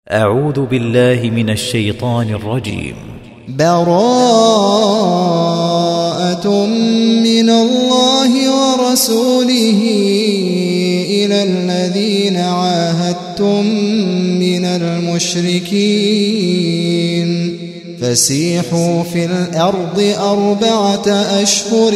أعوذ بالله من الشيطان الرجيم. براءة من الله ورسوله إلى الذين عاهدتم من المشركين فسيحوا في الأرض 4 أشهر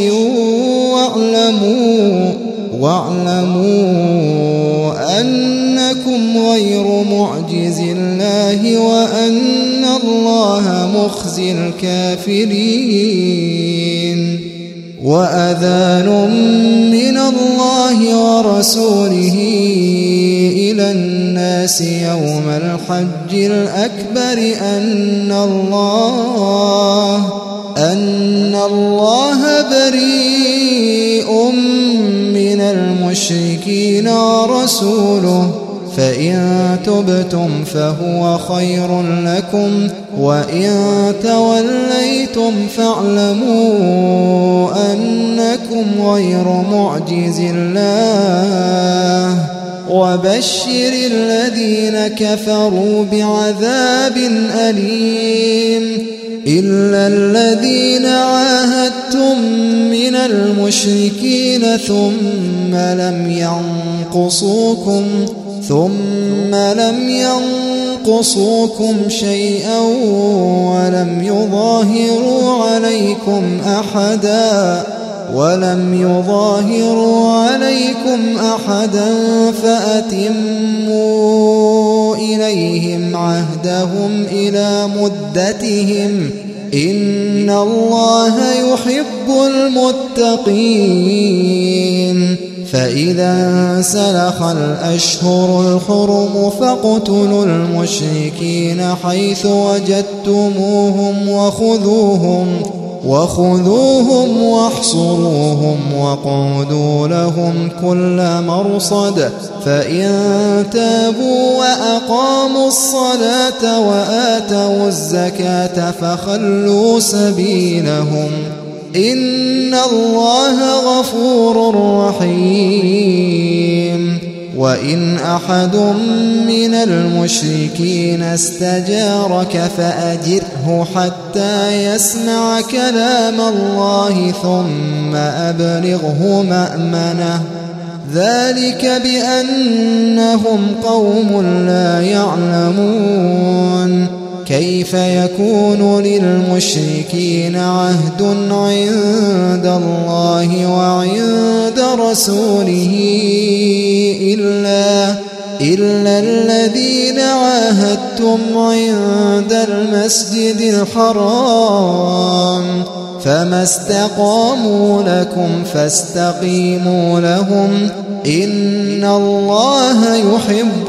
واعلموا أنكم غير معجز الله وأن الله مخزي الكافرين. وأذان من الله ورسوله إلى الناس يوم الحج الأكبر أن الله بريء من المشركين ورسوله فإن تبتم فهو خير لكم وإن توليتم فاعلموا أنكم غير معجز الله وبشر الذين كفروا بعذاب أليم. إلا الذين عاهدتم من المشركين ثم لم ينقصوكم شيئا ولم يظاهروا عليكم أحدا فأتموا إليهم عهدهم إلى مدتهم إن الله يحب المتقين. فإذا انسلخ الأشهر الحرم فاقتلوا المشركين حيث وجدتموهم وخذوهم واحصروهم واقعدوا لهم كل مرصد فإن تابوا وأقاموا الصلاة وآتوا الزكاة فخلوا سبيلهم إن الله غفور رحيم. وإن أحد من المشركين استجارك فأجره حتى يسمع كلام الله ثم أبلغه مأمنه ذلك بأنهم قوم لا يعلمون. كيف يكون للمشركين عهد عند الله وعند رسوله إلا الذين عاهدتم عند المسجد الحرام فما استقاموا لكم فاستقيموا لهم إن الله يحب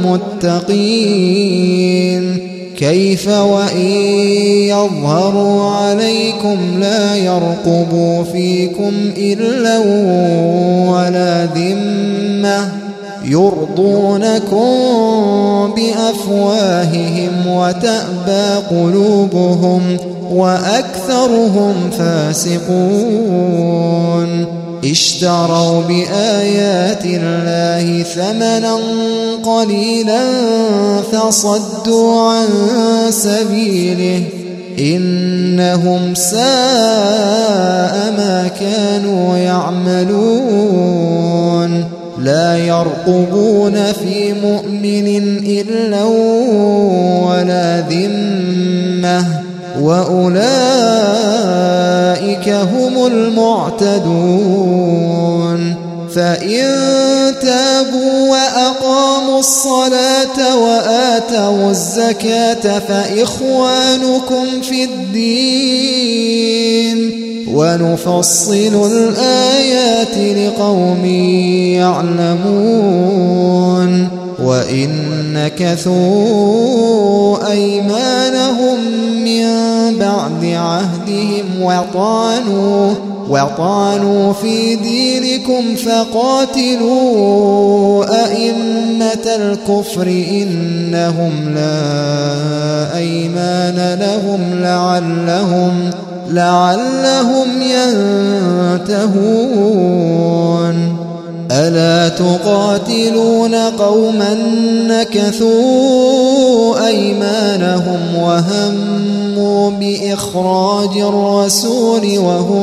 المتقين. كيف وإن يظهروا عليكم لا يرقبوا فيكم إلا ولا ذمة يرضونكم بأفواههم وتأبى قلوبهم وأكثرهم فاسقون. اشتروا بآيات الله ثمنا قليلا فصدوا عن سبيله إنهم ساء ما كانوا يعملون. لا يرقبون في مؤمن إلا ولا ذمة وأولئك هم المعتدون. فإن تابوا وأقاموا الصلاة وآتوا الزكاة فإخوانكم في الدين ونفصل الآيات لقوم يعلمون. وإن نكثوا أيمانهم من بعد عهدهم وطعنوا في دينكم فقاتلوا أئمة الكفر إنهم لا أيمان لهم لعلهم ينتهون. ألا تقاتلون قوما نكثوا وهموا بإخراج الرسول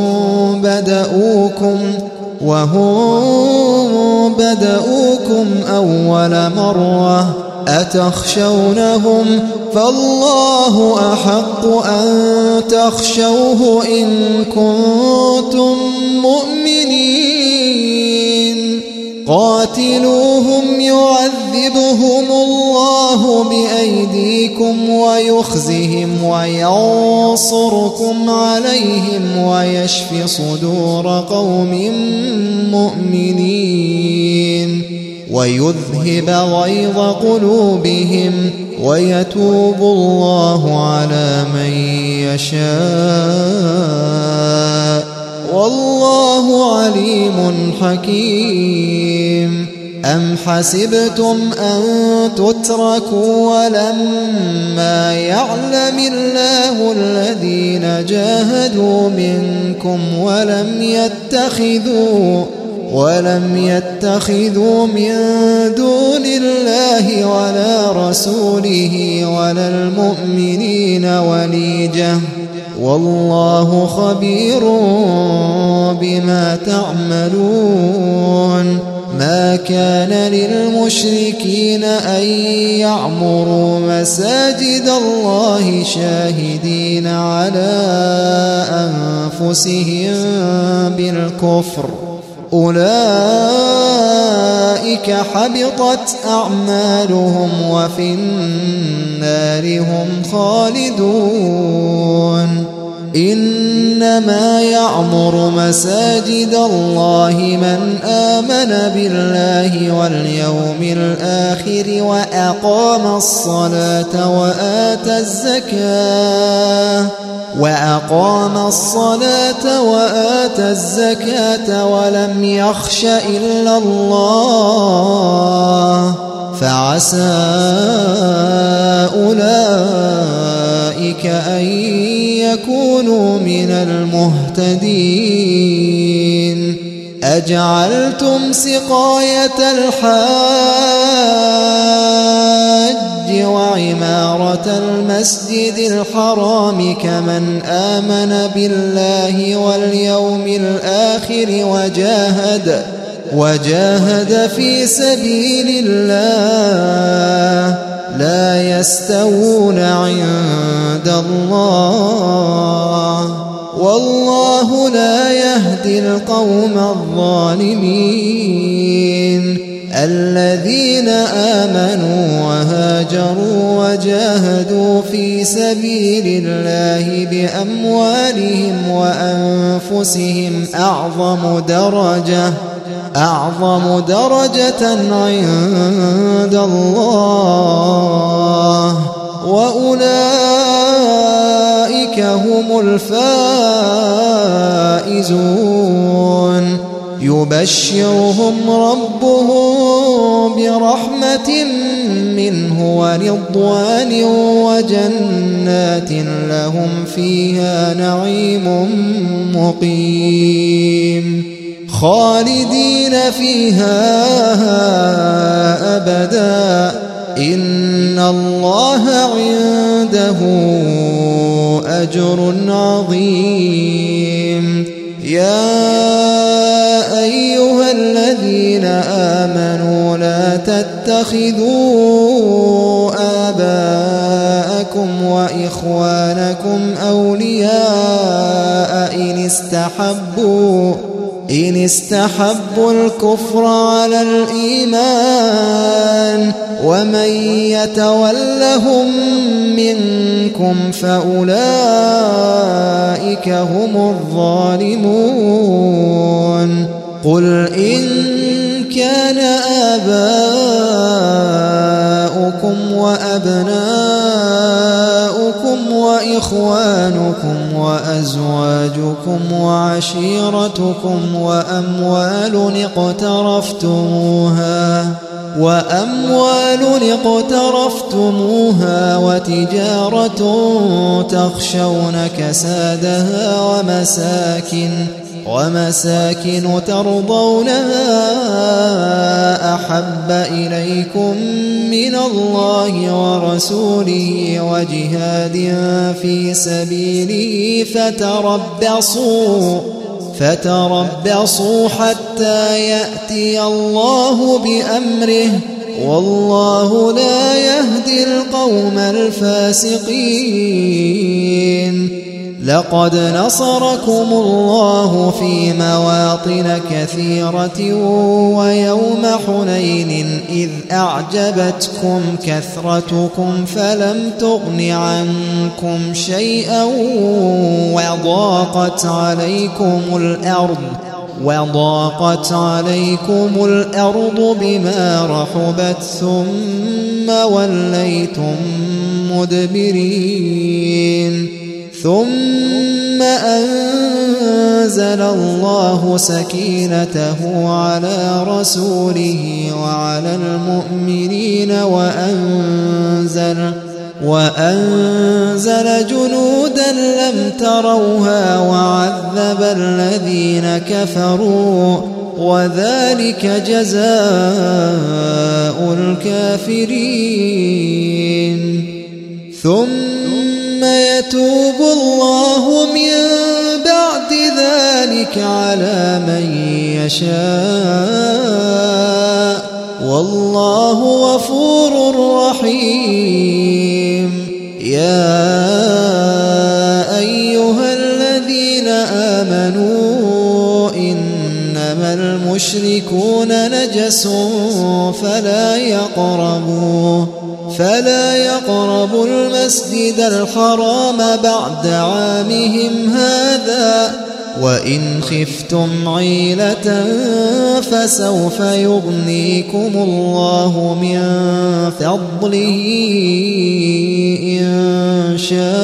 وهم بدؤوكم أول مرة أتخشونهم فالله أحق أن تخشوه إن كنتم مؤمنين قاتلوهم يعذبهم الله بأيديكم ويخزهم وينصركم عليهم ويشف صدور قوم مؤمنين ويذهب غيظ قلوبهم ويتوب الله على من يشاء والله عليم حكيم. أم حسبتم أن تتركوا ولما يعلم الله الذين جاهدوا منكم ولم يتخذوا من دون الله ولا رسوله ولا المؤمنين وليجة والله خبير بما تعملون. ما كان للمشركين أن يعمروا مساجد الله شاهدين على أنفسهم بالكفر أولئك حبطت أعمالهم وفي النار هم خالدون. إنما يعمر مساجد الله من آمن بالله واليوم الآخر وأقام الصلاة وآتى الزكاة ولم يخش إلا الله فعسى أولئك أن يكونوا من المهتدين. أجعلتم سقاية الحاج وعمارة المسجد الحرام كمن آمن بالله واليوم الآخر وجاهد في سبيل الله لا يستوون عند الله والله لا يهدي القوم الظالمين. الذين آمنوا وهاجروا وجاهدوا في سبيل الله بأموالهم وأنفسهم أعظم درجة عند الله وأولئك هم الفائزون. يبشرهم ربهم برحمة منه ورضوان وجنات لهم فيها نعيم مقيم خالدين فيها أبدا إن الله عنده أجر عظيم. يا أيها الذين آمنوا لا تتخذوا آباءكم وإخوانكم أولياء إن استحبوا الكفر على الإيمان ومن يتولهم منكم فأولئك هم الظالمون. قل إن كان آباؤكم وأبناؤكم وإخوانكم وأزواجكم وعشيرتكم وأموال اقترفتموها وتجارة تخشون كسادها ومساكن ترضونها أحب إليكم من الله ورسوله وجهاد في سبيله فتربصوا حتى يأتي الله بأمره والله لا يهدي القوم الفاسقين. لقد نصركم الله في مواطن كثيرة ويوم حنين إذ أعجبتكم كثرتكم فلم تغن عنكم شيئا وضاقت عليكم الأرض بما رحبت ثم وليتم مدبرين. ثم أنزل الله سكينته على رسوله وعلى المؤمنين وأنزل جنودا لم تروها وعذب الذين كفروا وذلك جزاء الكافرين. ثم يتوب الله من بعد ذلك على من يشاء والله غفور رحيم. يا أيها الذين آمنوا إنما المشركون نجس فلا يقربوا المسجد الحرام بعد عامهم هذا وإن خفتم عيلة فسوف يغنيكم الله من فضله إن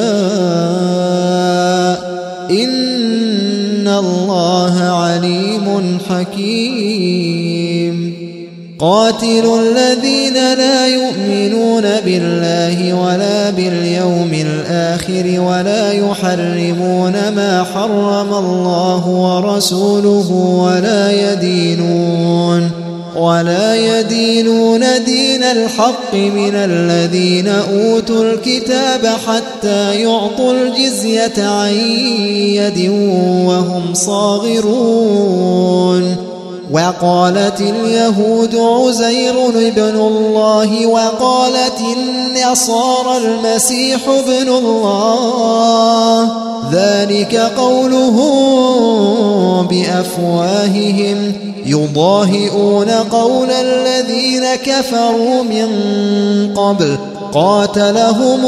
شاء إن الله عليم حكيم. قاتلوا الذين لا يؤمنون بالله ولا باليوم الآخر ولا يحرمون ما حرم الله ورسوله ولا يدينون دين الحق من الذين أوتوا الكتاب حتى يعطوا الجزية عن يد وهم صاغرون. وقالت اليهود عزير ابن الله وقالت النصارى المسيح ابن الله ذلك قولهم بأفواههم يضاهئون قول الذين كفروا من قبل قاتلهم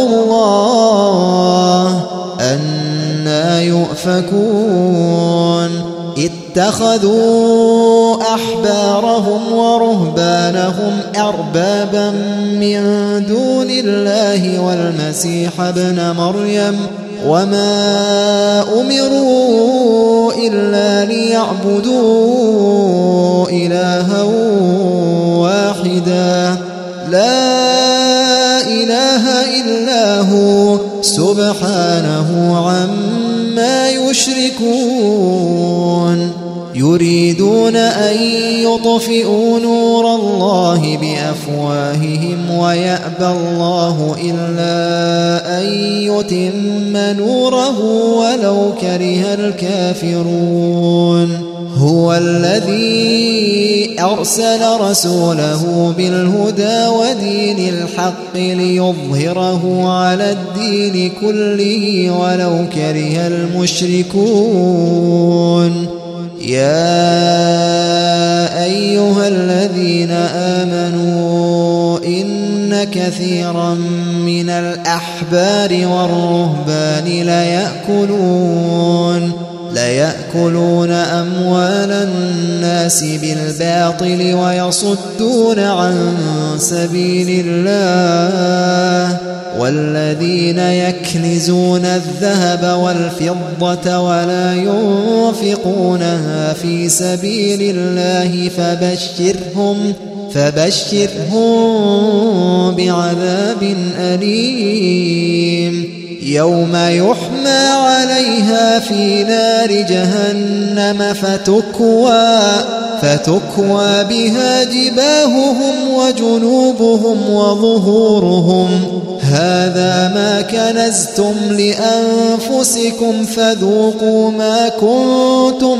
الله أنى يؤفكون. اتخذوا أحبارهم ورهبانهم أربابا من دون الله والمسيح ابن مريم وما أمروا إلا ليعبدوا إلها واحدا لا إله إلا هو سبحانه عما يشركون. يريدون أن يطفئوا نور الله بأفواههم ويأبى الله إلا أن يتم نوره ولو كره الكافرون. هو الذي أرسل رسوله بالهدى ودين الحق ليظهره على الدين كله ولو كره المشركون. يا أيها الذين آمنوا إن كثيرا من الأحبار والرهبان ليأكلون أموال الناس بالباطل ويصدون عن سبيل الله والذين يكنزون الذهب والفضة ولا ينفقونها في سبيل الله فبشرهم بعذاب أليم. يوم يحمى عليها في نار جهنم فتكوى بها جباههم وجنوبهم وظهورهم هذا ما كنزتم لأنفسكم فذوقوا ما كنتم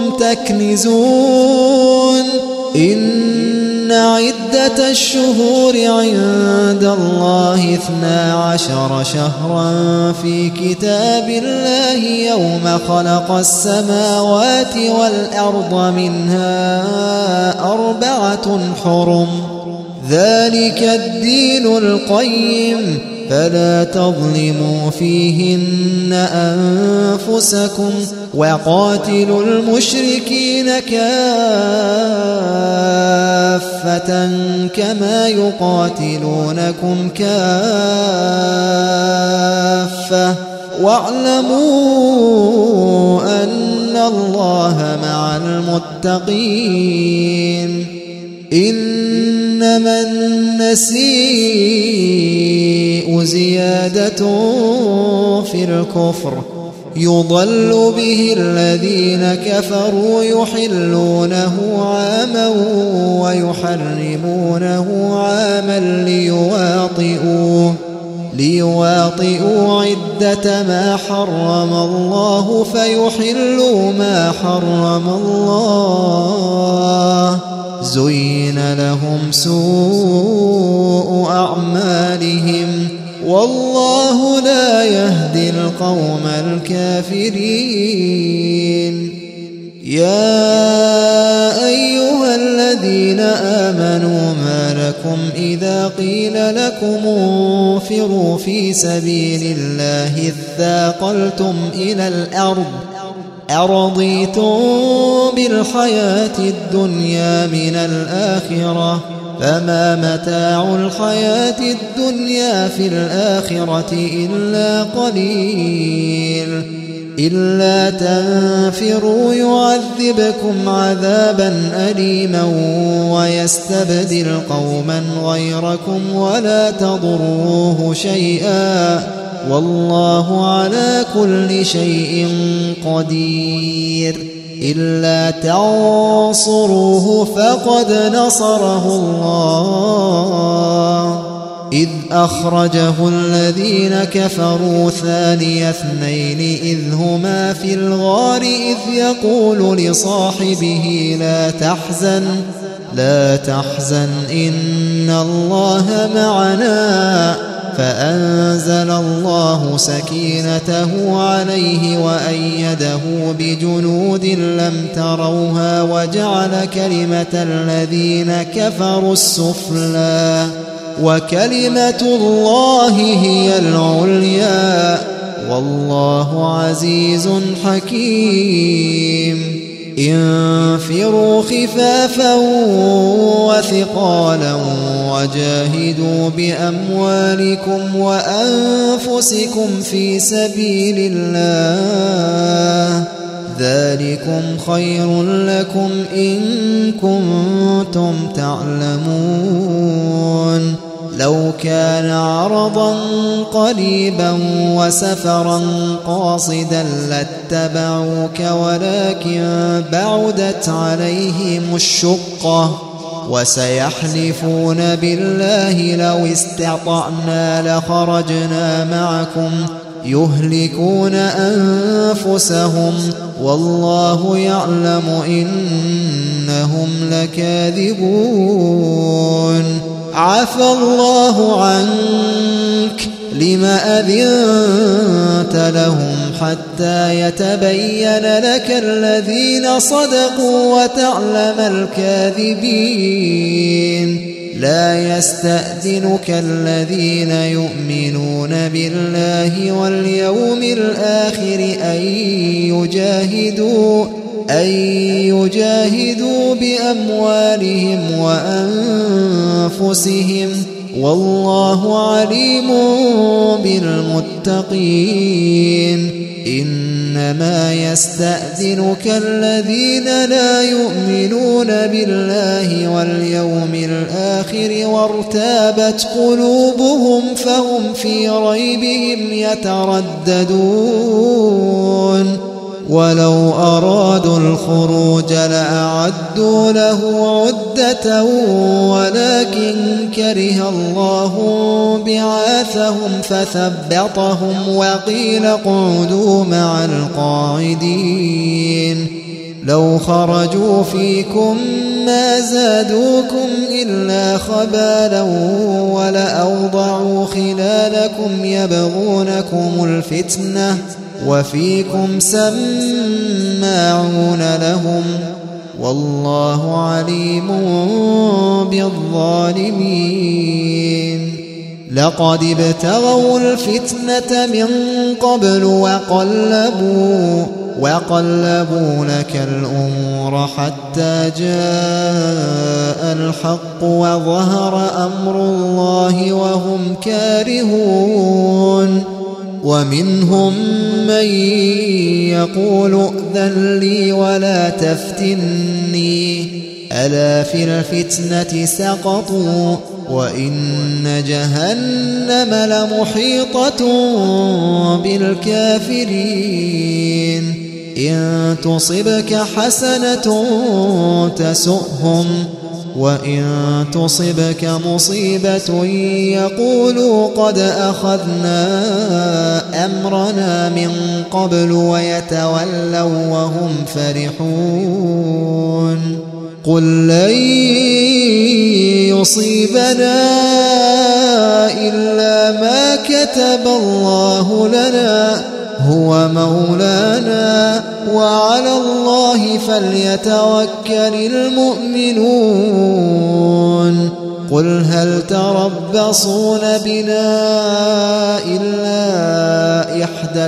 تكنزون إن عدة الشهور عند الله 12 شهرا في كتاب الله يوم خلق السماوات والأرض منها 4 حرم ذلك الدين القيم فلا تظلموا فيهن أنفسكم وقاتلوا المشركين كافة كما يقاتلونكم كافة واعلموا أن الله مع المتقين إنما النسيء زيادة في الكفر يضل به الذين كفروا يحلونه عاما ويحرمونه عاما ليواطئوا عدة ما حرم الله فيحلوا ما حرم الله زين لهم سوء أعمالهم والله لا يهدي القوم الكافرين يا أيها الذين آمنوا ما لكم إذا قيل لكم انفروا في سبيل الله اثاقلتم إلى الأرض أرضيتم بالحياة الدنيا من الآخرة فما متاع الحياة الدنيا في الآخرة إلا قليل إلا تنفروا يعذبكم عذابا أليما ويستبدل قوما غيركم ولا تضروه شيئا والله على كل شيء قدير إلا تنصروه فقد نصره الله إذ أخرجه الذين كفروا ثاني اثنين إذ هما في الغار إذ يقول لصاحبه لا تحزن إن الله معنا فأنزل الله سكينته عليه وأيده بجنود لم تروها وجعل كلمة الذين كفروا السفلى وكلمة الله هي العليا والله عزيز حكيم انفروا خفافا وثقالا وجاهدوا بأموالكم وأنفسكم في سبيل الله ذلكم خير لكم إن كنتم تعلمون لو كان عرضا قريبا وسفرا قاصدا لاتبعوك ولكن بعدت عليهم الشقة وسيحلفون بالله لو استطعنا لخرجنا معكم يهلكون أنفسهم والله يعلم إنهم لكاذبون عفى الله عنك لما أذنت لهم حتى يتبين لك الذين صدقوا وتعلم الكاذبين لا يستأذنك الذين يؤمنون بالله واليوم الآخر أن يجاهدوا بأموالهم وأنفسهم والله عليم بالمتقين إنما يستأذنك الذين لا يؤمنون بالله واليوم الآخر وارتابت قلوبهم فهم في ريبهم يترددون ولو أرادوا الخروج لأعدوا له عدة ولكن كره الله بعاثهم فثبطهم وقيل اقعدوا مع القاعدين لو خرجوا فيكم ما زادوكم إلا خبالا ولأوضعوا خلالكم يبغونكم الفتنة وفيكم سماعون لهم والله عليم بالظالمين لقد ابتغوا الفتنة من قبل وقلبوا لك الأمور حتى جاء الحق وظهر أمر الله وهم كارهون ومنهم من يقول ائذن لي ولا تفتني ألا في الفتنة سقطوا وإن جهنم لمحيطة بالكافرين إن تصبك حسنة تسؤهم وإن تصبك مصيبة يقولوا قد أخذنا أمرنا من قبل ويتولوا وهم فرحون قل لن يصيبنا إلا ما كتب الله لنا هو مولانا وعلى الله فليتوكل المؤمنون قل هل تربصون بنا إلا إحدى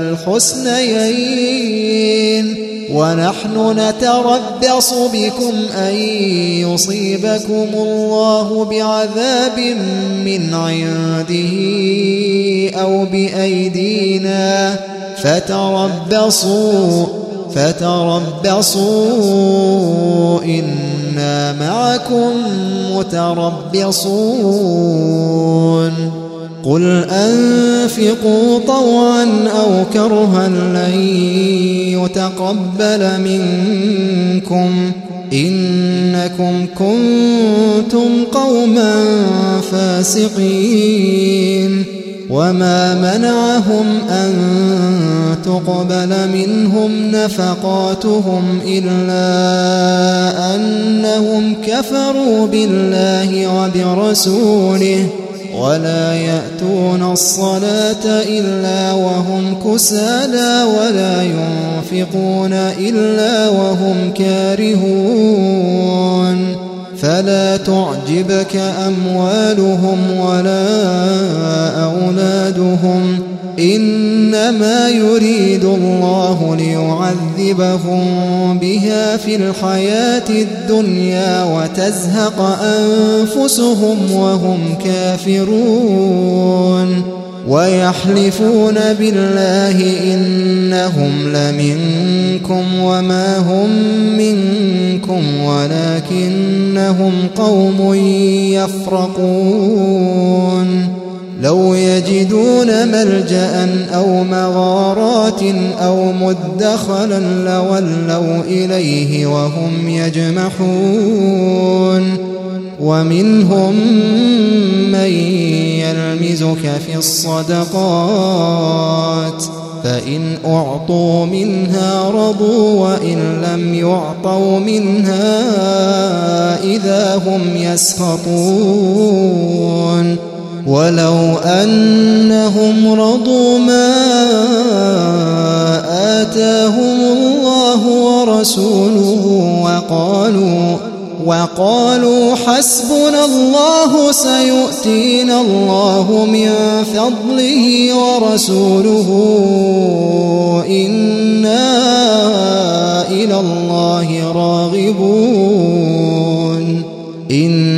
الحسنيين ونحن نتربص بكم أن يصيبكم الله بعذاب من عنده أو بأيدينا فتربصوا إنا معكم متربصون قل أنفقوا طوعا أو كرها لن يتقبل منكم إنكم كنتم قوما فاسقين وما منعهم أن تقبل منهم نفقاتهم إلا أنهم كفروا بالله وبرسوله ولا يأتون الصلاة إلا وهم كسالى ولا ينفقون إلا وهم كارهون فلا تعجبك أموالهم ولا أولادهم إنما يريد الله ليعذبهم بها في الحياة الدنيا وتزهق أنفسهم وهم كافرون ويحلفون بالله إنهم لمنكم وما هم منكم ولكنهم قوم يفرقون لو يجدون ملجأ أو مغارات أو مدخلا لولوا إليه وهم يجمحون ومنهم من يلمزك في الصدقات فإن أعطوا منها رضوا وإن لم يعطوا منها إذا هم يسخطون ولو أنهم رضوا ما آتاهم الله ورسوله وقالوا حسبنا الله سيؤتينا الله من فضله ورسوله إنا إلى الله راغبون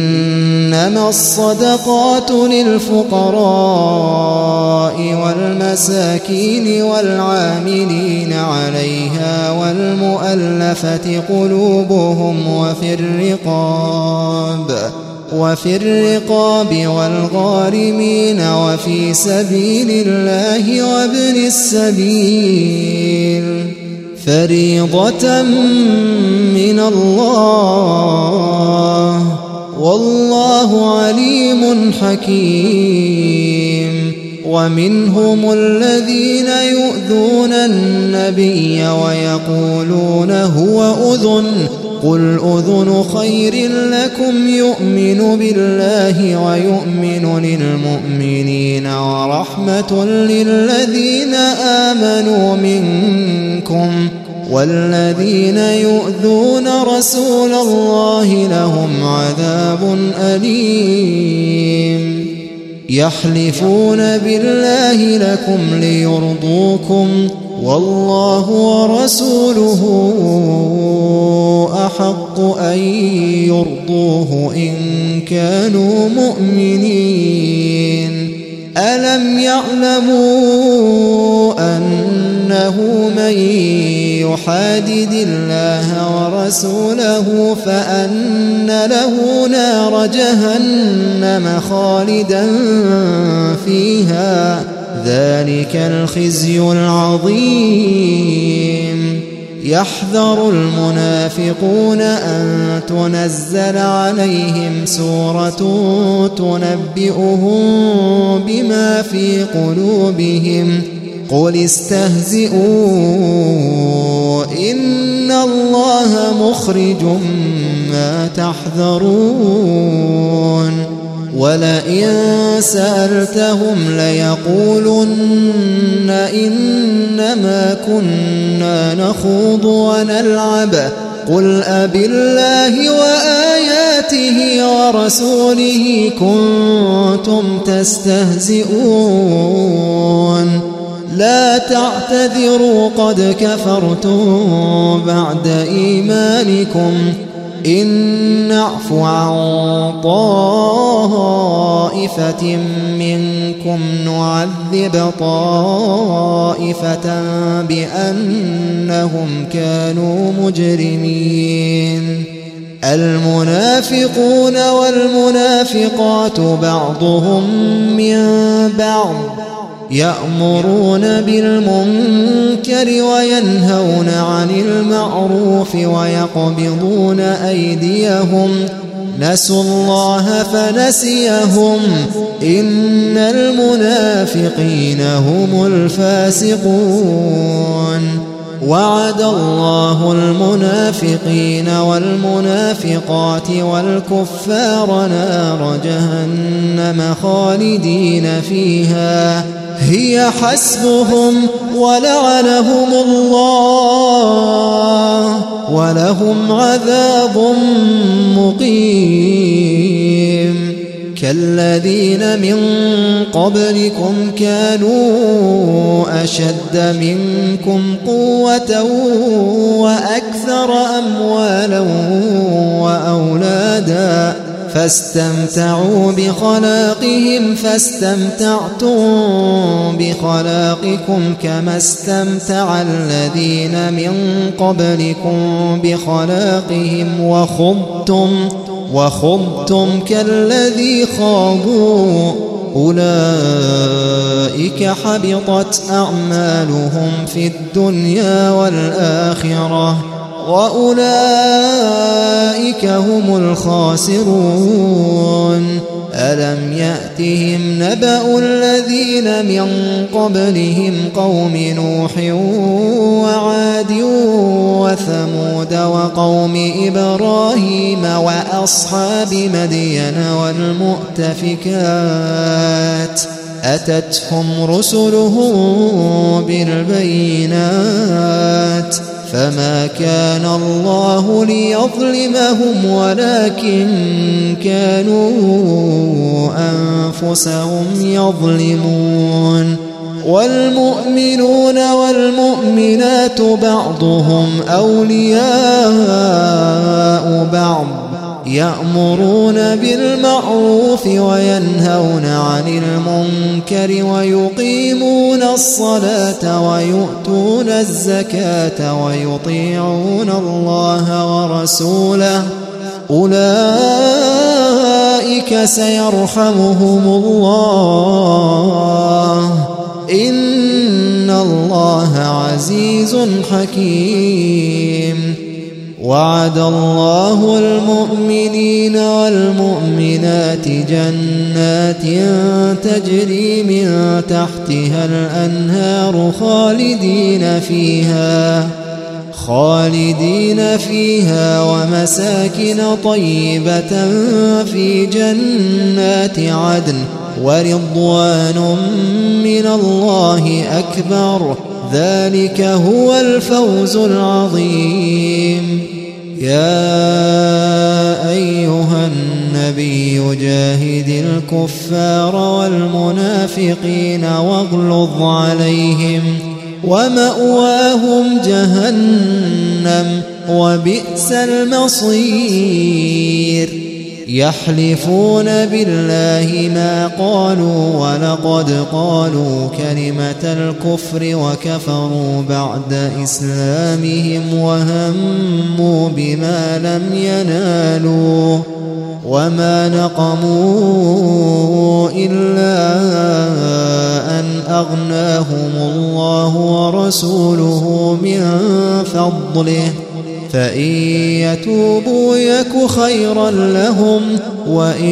إنما الصدقات للفقراء والمساكين والمساكين والعاملين عليها والمؤلفة قلوبهم وفي الرقاب والغارمين وفي سبيل الله وابن السبيل فريضة من الله والله عليم حكيم. ومنهم الذين يؤذون النبي ويقولون هو أذن قل أذن خير لكم يؤمن بالله ويؤمن للمؤمنين ورحمة للذين آمنوا منكم والذين يؤذون رسول الله لهم عذاب أليم. يحلفون بالله لكم ليرضوكم والله ورسوله أحق أن يرضوه إن كانوا مؤمنين. ألم يعلموا أنه من يحادد الله ورسوله فأن له نار جهنم خالدا فيها ذلك الخزي العظيم. يحذر المنافقون أن تنزل عليهم سورة تنبئهم بما في قلوبهم قل استهزئوا إن الله مخرج ما تحذرون. ولئن سألتهم ليقولن إنما كنا نخوض ونلعب قل أبالله وآياته ورسوله كنتم تستهزئون لا تعتذروا قد كفرتم بعد إيمانكم إن نعف عن طائفة منكم نعذب طائفة بأنهم كانوا مجرمين. المنافقون والمنافقات بعضهم من بعض يأمرون بالمنكر وينهون عن المعروف ويقبضون أيديهم نسوا الله فنسيهم إن المنافقين هم الفاسقون. وعد الله المنافقين والمنافقات والكفار نار جهنم خالدين فيها هي حسبهم ولعنهم الله ولهم عذاب مقيم. كالذين من قبلكم كانوا أشد منكم قوة وأكثر أموالا وأولادا فاستمتعوا بخلاقهم فاستمتعتم بخلاقكم كما استمتع الذين من قبلكم بخلاقهم وخضتم كالذي خاضوا أولئك حبطت أعمالهم في الدنيا والآخرة وأولئك هم الخاسرون. ألم يأتهم نبأ الذين من قبلهم قوم نوح وعاد وثمود وقوم إبراهيم وأصحاب مدين والمؤتفكات أتتهم رسلهم بالبينات فما كان الله ليظلمهم ولكن كانوا أنفسهم يظلمون. والمؤمنون والمؤمنات بعضهم أولياء بعض يأمرون بالمعروف وينهون عن المنكر ويقيمون الصلاة ويؤتون الزكاة ويطيعون الله ورسوله أولئك سيرحمهم الله إن الله عزيز حكيم. وعد الله المؤمنين والمؤمنات جنات تجري من تحتها الأنهار خالدين فيها ومساكن طيبة في جنات عدن ورضوان من الله أكبر ذلك هو الفوز العظيم. يا أيها النبي جاهد الكفار والمنافقين واغلظ عليهم ومأواهم جهنم وبئس المصير. يحلفون بالله ما قالوا ولقد قالوا كلمة الكفر وكفروا بعد إسلامهم وهموا بما لم ينالوا وما نقموا إلا أن أغناهم الله ورسوله من فضله فإن يتوبوا يك خيرا لهم وإن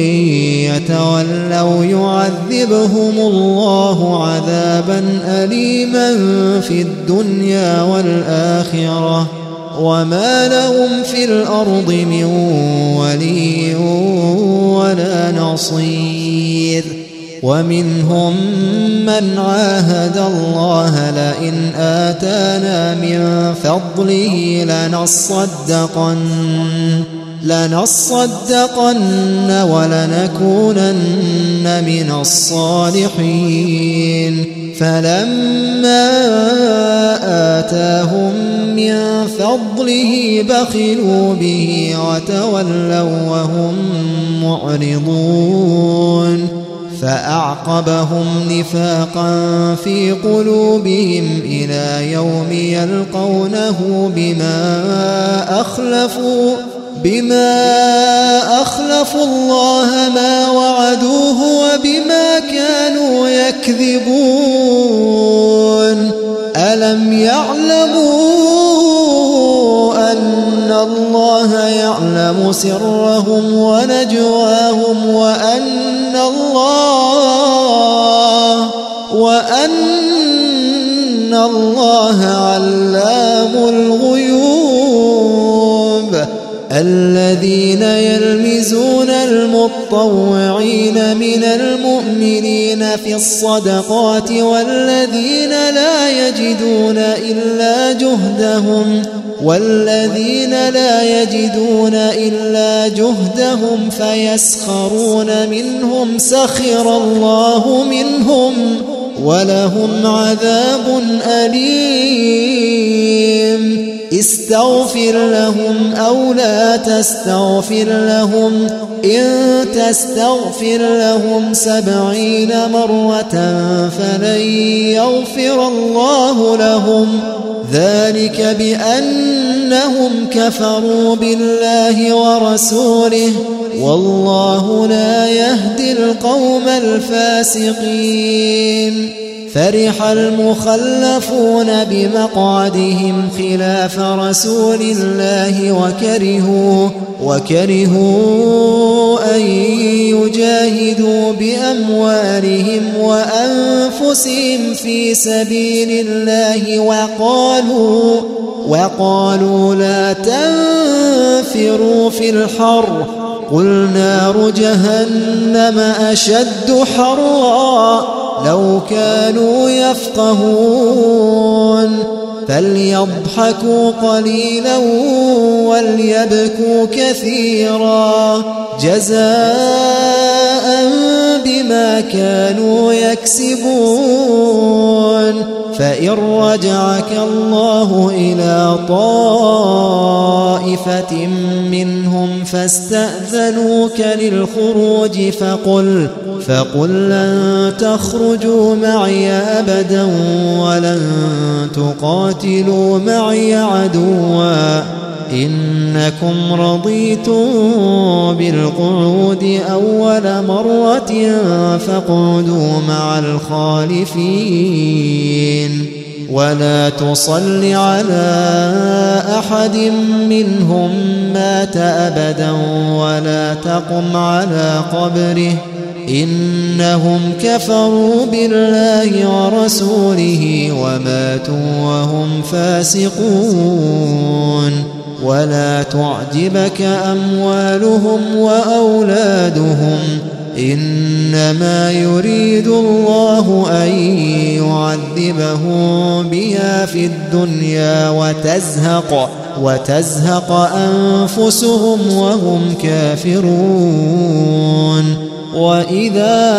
يتولوا يعذبهم الله عذابا أليما في الدنيا والآخرة وما لهم في الأرض من ولي ولا نصير. ومنهم من عاهد الله لئن آتانا من فضله لنصدقن ولنكونن من الصالحين. فلما آتاهم من فضله بخلوا به وتولوا وهم معرضون. فأعقبهم نفاقا في قلوبهم إلى يوم يلقونه بما أخلفوا الله ما وعدوه وبما كانوا يكذبون. ألم يعلموا أن الله يعلم سرهم ونجواهم وأن الله علام الغيوب. الذين يلمزون المطوعين من المؤمنين في الصدقات والذين لا يجدون إلا جهدهم فيسخرون منهم سخر الله منهم ولهم عذاب أليم. استغفر لهم أو لا تستغفر لهم إن تستغفر لهم 70 مرة فلن يغفر الله لهم ذلك بأنهم كفروا بالله ورسوله والله لا يهدي القوم الفاسقين. فرح المخلفون بمقعدهم خلاف رسول الله وكرهوا أن يجاهدوا بأموالهم وأنفسهم في سبيل الله وقالوا لا تنفروا في الحر قل نار جهنم أشد حرا لو كانوا يفقهون. فليضحكوا قليلا وليبكوا كثيرا جزاء بما كانوا يكسبون. فإن رجعك الله إلى طائفة منهم فاستأذنوك للخروج فقل لن تخرجوا معي أبدا ولن تقاتلوا معي عدوا إنكم رضيتم بالقعود أول مرة فاقعدوا مع الخالفين ولا تصل على أحد منهم مات أبدا ولا تقم على قبره إنهم كفروا بالله ورسوله وماتوا وهم فاسقون ولا تعجبك أموالهم وأولادهم إنما يريد الله أن يعذبهم بها في الدنيا وتزهق أنفسهم وهم كافرون وإذا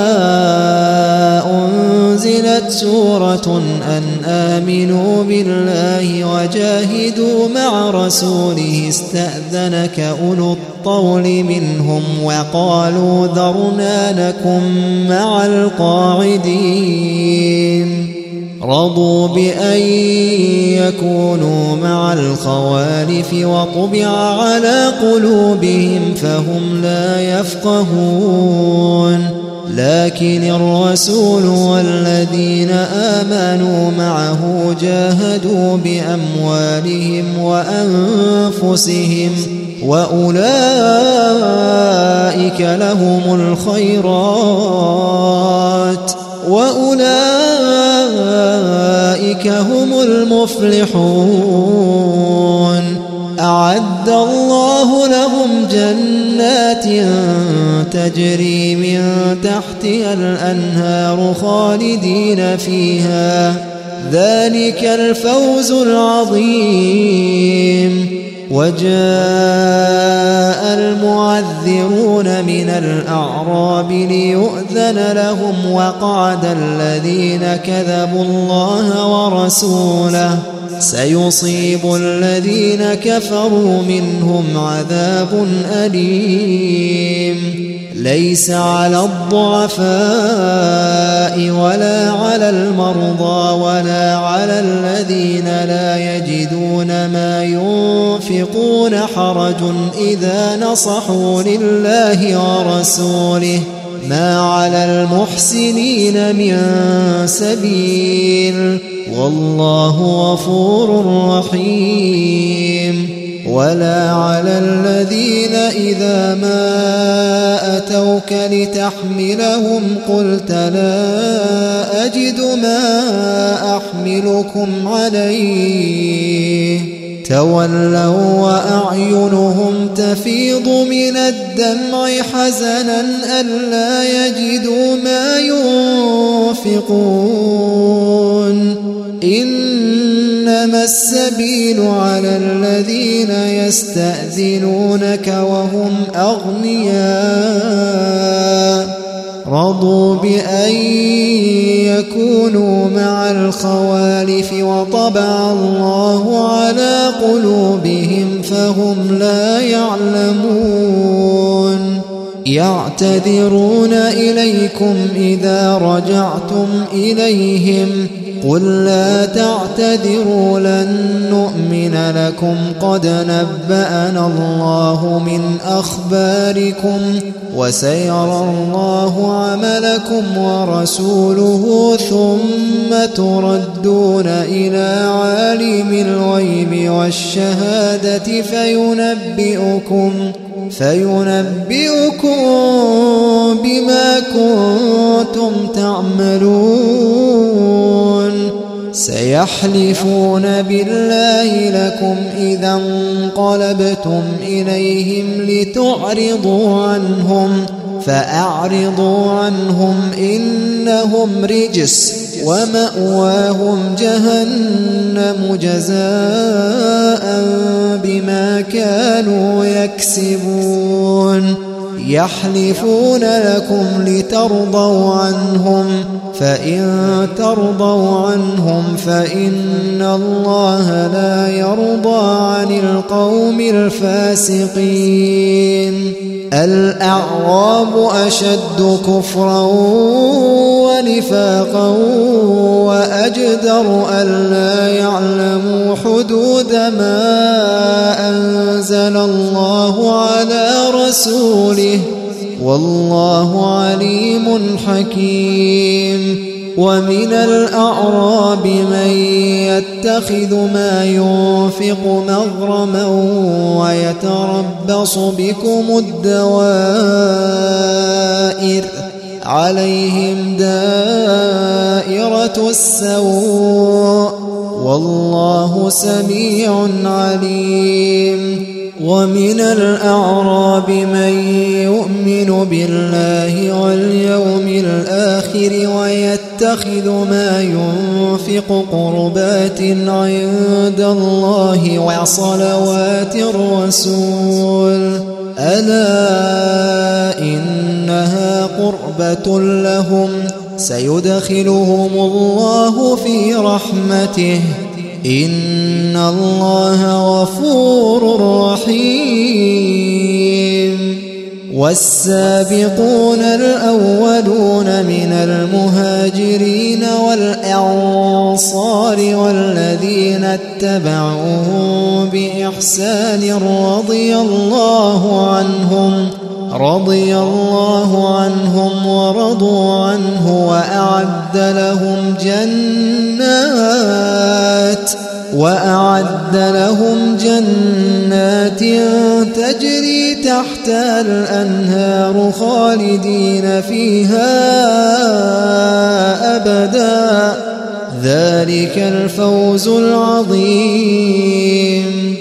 أنزلت سورة أن آمنوا بالله وجاهدوا مع رسوله استأذنك أولو الطول منهم وقالوا ذرنا نكن مع القاعدين رضوا بأن يكونوا مع الخوالف وطبع على قلوبهم فهم لا يفقهون لكن الرسول والذين آمنوا معه جاهدوا بأموالهم وأنفسهم وأولئك لهم الخيرات وأولئك هم المفلحون أعد الله لهم جنات تجري من تحتها الأنهار خالدين فيها ذلك الفوز العظيم وجاء المعذرون من الأعراب ليؤذن لهم وقعد الذين كذبوا الله ورسوله سيصيب الذين كفروا منهم عذاب أليم ليس على الضعفاء ولا على المرضى ولا على الذين لا يجدون ما ينفقون حرج إذا نصحوا لله ورسوله ما على المحسنين من سبيل والله غفور رحيم ولا على الذين إذا ما أتوك لتحملهم قلت لا أجد ما أحملكم عليه تولوا وأعينهم تفيض من الدمع حزنا ألا يجدوا ما ينفقون إنما السبيل على الذين يستأذنونك وهم أغنياء رضوا بأن يكونوا مع الخوالف وطبع الله على قلوبهم فهم لا يعلمون يعتذرون إليكم إذا رجعتم إليهم قل لا تعتذروا لن نؤمن لكم قد نبأنا الله من أخباركم وسيرى الله عملكم ورسوله ثم تردون إلى عالم الغيب والشهادة فينبئكم بما كنتم تعملون سيحلفون بالله لكم إذا انقلبتم إليهم لتعرضوا عنهم فأعرضوا عنهم إنهم رجس ومأواهم جهنم جزاء بما كانوا يكسبون يحلفون لكم لترضوا عنهم فإن ترضوا عنهم فإن الله لا يرضى عن القوم الفاسقين. الأعراب أشد كفرا ونفاقا وأجدر ألا يعلموا حدود ما أنزل الله على رسوله والله عليم حكيم. ومن الأعراب من يتخذ ما ينفق مغرما ويتربص بكم الدوائر عليهم دائرة السوء والله سميع عليم. ومن الأعراب من يؤمن بالله واليوم الآخر ويتخذ ما ينفق قربات عند الله وصلوات الرسول ألا إنها قربة لهم سيدخلهم الله في رحمته إن الله غفور رحيم. والسابقون الأولون من المهاجرين والأنصار والذين اتبعوهم بإحسان رضي الله عنهم ورضوا عنه وأعد لهم جنات تجري تحتها الأنهار خالدين فيها أبدا ذلك الفوز العظيم.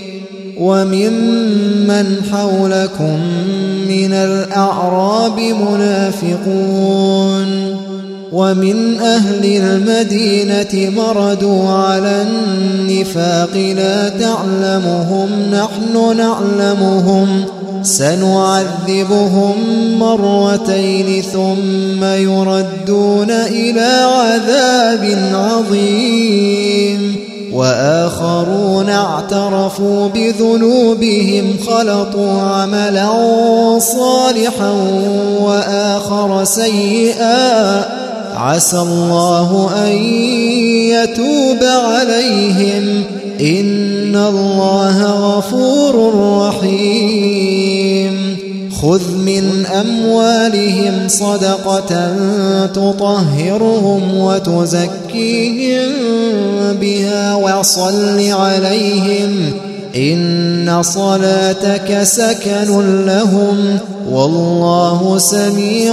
وممن حولكم من الأعراب منافقون ومن أهل المدينة مردوا على النفاق لا تعلمهم نحن نعلمهم سنعذبهم مرتين ثم يردون إلى عذاب عظيم. وآخرون اعترفوا بذنوبهم خلطوا عملا صالحا وآخر سيئا عسى الله أن يتوب عليهم إن الله غفور رحيم. خذ من أموالهم صدقة تطهرهم وتزكيهم بها وصل عليهم إن صلاتك سكن لهم والله سميع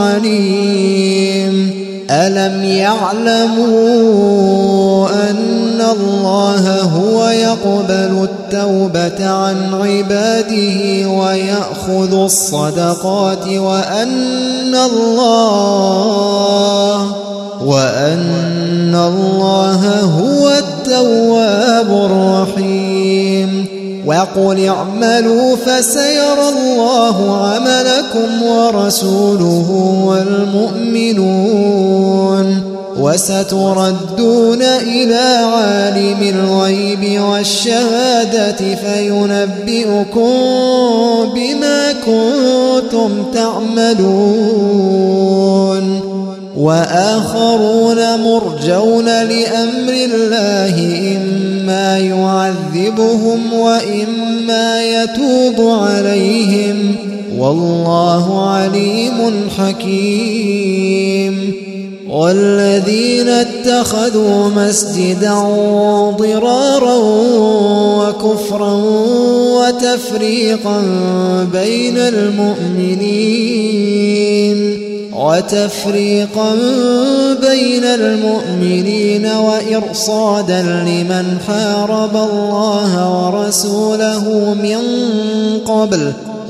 عليم. ألم يعلموا أن الله هو يقبل التوبة عن عباده ويأخذ الصدقات وأن الله هو التواب الرحيم. وقل اعملوا فسيرى الله عملكم ورسوله والمؤمنون وستردون إلى عالم الغيب والشهادة فينبئكم بما كنتم تعملون. وآخرون مرجون لأمر الله إما يعذبهم وإما يتوب عليهم والله عليم حكيم. والذين اتخذوا مسجدا ضرارا وكفرا وتفريقا بين المؤمنين وإرصادا لمن حارب الله ورسوله من قبل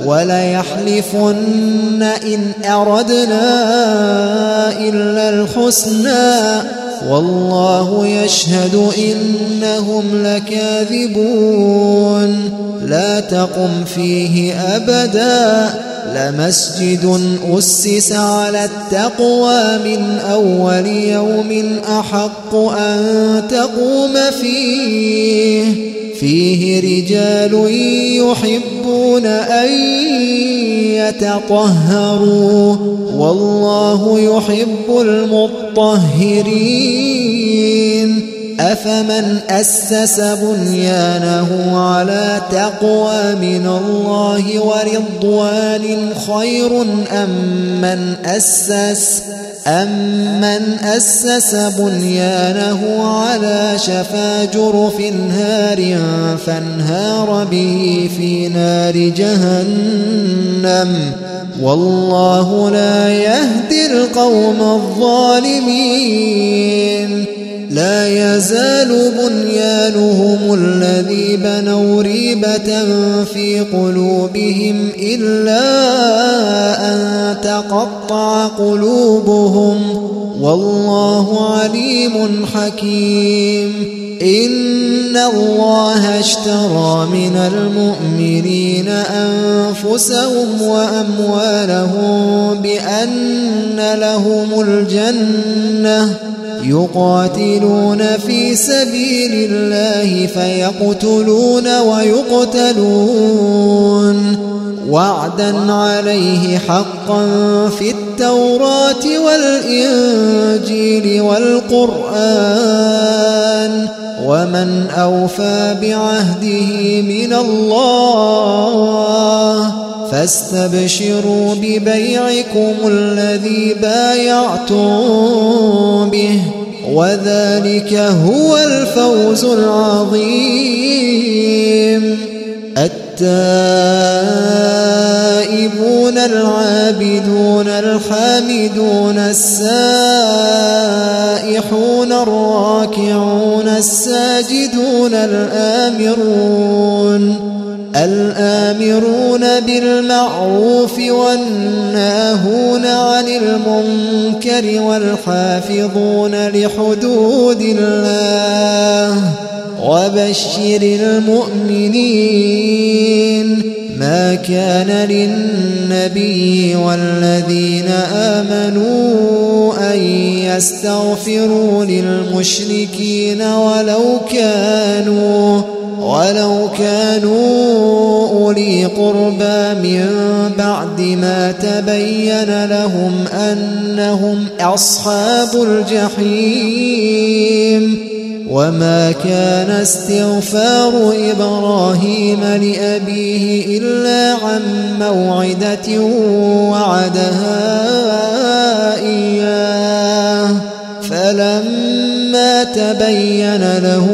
وليحلفن إن أردنا إلا الحسنى والله يشهد إنهم لكاذبون. لا تقم فيه أبدا لمسجد أسس على التقوى من أول يوم أحق أن تقوم فيه رجال يحبون أن يتطهروا والله يحب المطهرين أفمن أسس بنيانه على تقوى من الله ورضوان خير أمن أسس بنيانه على شفا جرف هار فانهار به في نار جهنم والله لا يهدي القوم الظالمين لا يزال بنيانهم الذي بنوا ريبة في قلوبهم إلا أن تقطع قلوبهم والله عليم حكيم إن الله اشترى من المؤمنين أنفسهم وأموالهم بأن لهم الجنة يقاتلون في سبيل الله فيقتلون ويقتلون وعدا عليه حقا في التوراة والإنجيل والقرآن ومن أوفى بعهده من الله فاستبشروا ببيعكم الذي بايعتم به وذلك هو الفوز العظيم التائبون العابدون الحامدون السائحون الراكعون الساجدون الآمرون بالمعروف والناهون عن المنكر والحافظون لحدود الله وبشر المؤمنين ما كان للنبي والذين آمنوا أن يستغفروا للمشركين ولو كانوا أولي قربى من بعد ما تبين لهم أنهم أصحاب الجحيم وما كان استغفار إبراهيم لأبيه إلا عن موعدة وعدها إياه فلما تبين له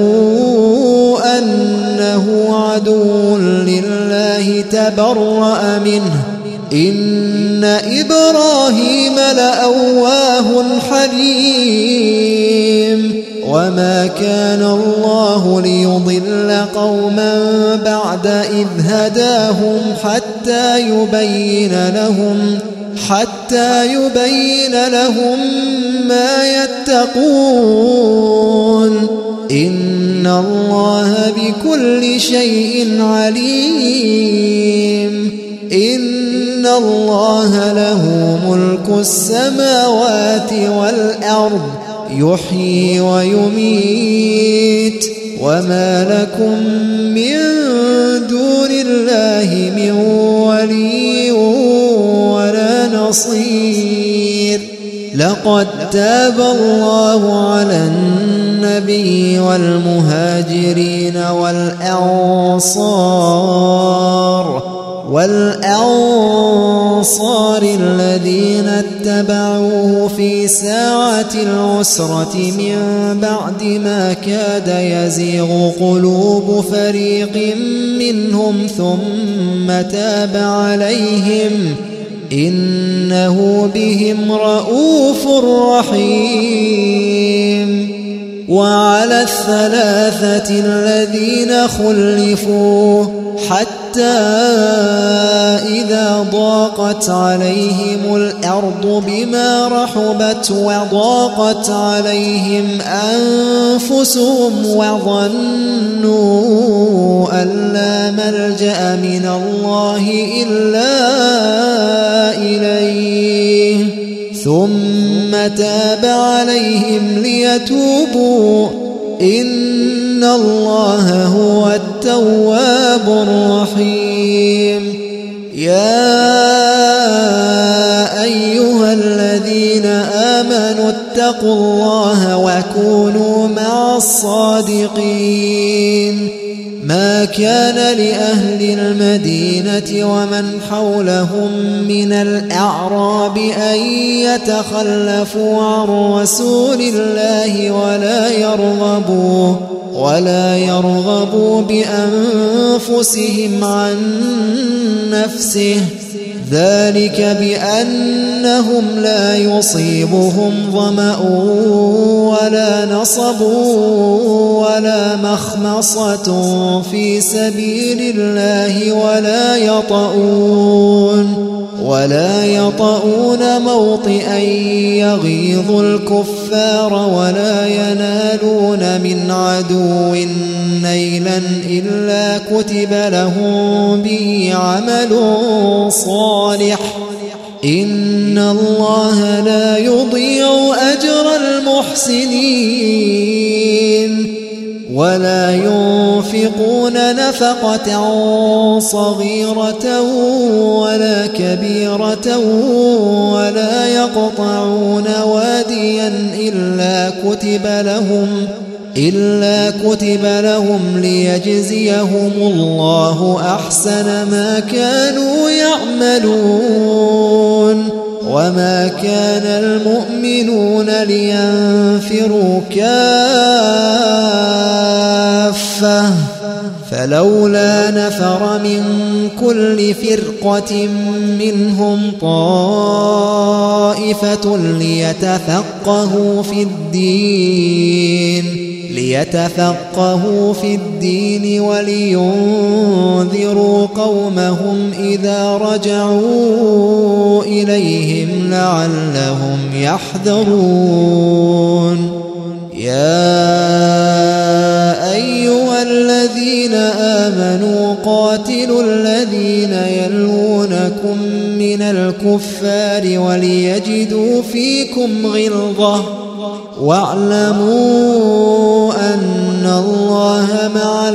أنه عدو لله تبرأ منه إن إبراهيم لأواه حليم وما كان الله ليضل قوما بعد إذ هداهم حتى يبين لهم ما يتقون إن الله بكل شيء عليم إن الله له ملك السماوات والأرض يحيي ويميت وما لكم من دون الله من ولي ولا نصير لقد تاب الله على النبي والمهاجرين والأنصار الذين اتبعوه في ساعة العسرة من بعد ما كاد يزيغ قلوب فريق منهم ثم تاب عليهم إنه بهم رؤوف رحيم وعلى الثلاثة الذين خلفوا حتى إذا ضاقت عليهم الأرض بما رحبت وضاقت عليهم أنفسهم وظنوا أن لا ملجأ من الله إلا ثم تاب عليهم ليتوبوا إن الله هو التواب الرحيم. يا أيها الذين آمنوا اتقوا الله وكونوا مع الصادقين. ما كان لأهل المدينة ومن حولهم من الأعراب أن يتخلفوا عن رسول الله ولا يرغبوا بأنفسهم عن نفسه، ذلك بأنهم لا يصيبهم ظمأ ولا نصب ولا مخمصة في سبيل الله ولا يطؤون موطئا يغيظ الكفار ولا ينالون من عدو نيلا إلا كتب لهم به عمل صالح إن الله لا يضيع أجر المحسنين. ولا ينفقون نفقة صغيرة ولا كبيرة ولا يقطعون واديا إلا كتب لهم ليجزيهم الله أحسن ما كانوا يعملون. وما كان المؤمنون لينفروا كافة فلولا نفر من كل فرقة منهم طائفة ليتفقهوا في الدين ولينذروا قومهم إذا رجعوا إليهم لعلهم يحذرون. يا أيها الذين آمنوا قاتلوا الذين يلونكم من الكفار وليجدوا فيكم غلظة واعلموا أن الله مع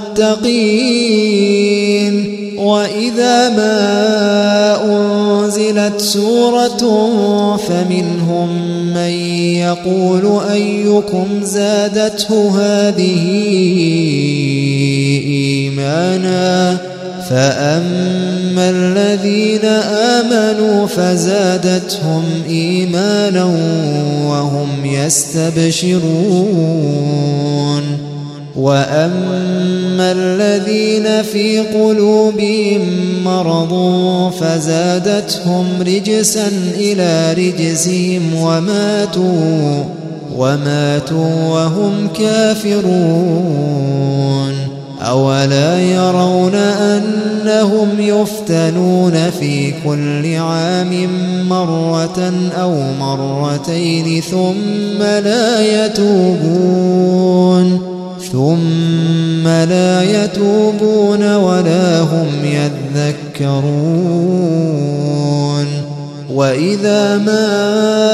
المتقين. وإذا ما أنزلت سورة فمنهم من يقول أيكم زادته هذه إيمانا فأما الذين آمنوا فزادتهم إيمانا وهم يستبشرون. وأما الذين في قلوبهم مرض فزادتهم رجسا إلى رجسهم وماتوا وهم كافرون. أولا يرون أنهم يفتنون في كل عام مرة أو مرتين ثم لا يتوبون ولا هم يذكرون. وإذا ما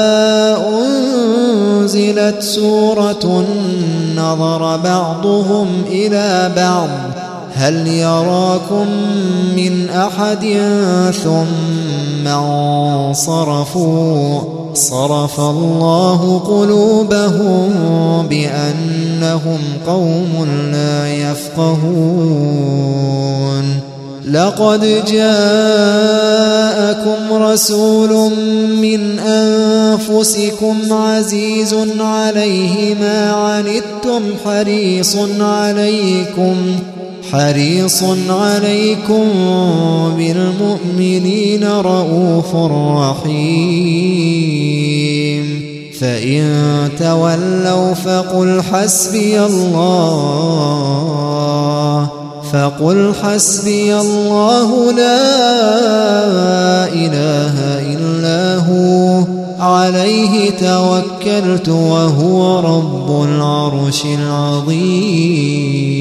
أنزلت سورة نظر بعضهم إلى بعض هل يراكم من أحد ثم انصرفوا صرف الله قلوبهم بأنهم قوم لا يفقهون. لقد جاءكم رسول من أنفسكم عزيز عليه ما عنتم حريص عليكم بالمؤمنين رؤوف رحيم. فإن تولوا فقل حسبي الله لا إله إلا هو عليه توكلت وهو رب العرش العظيم.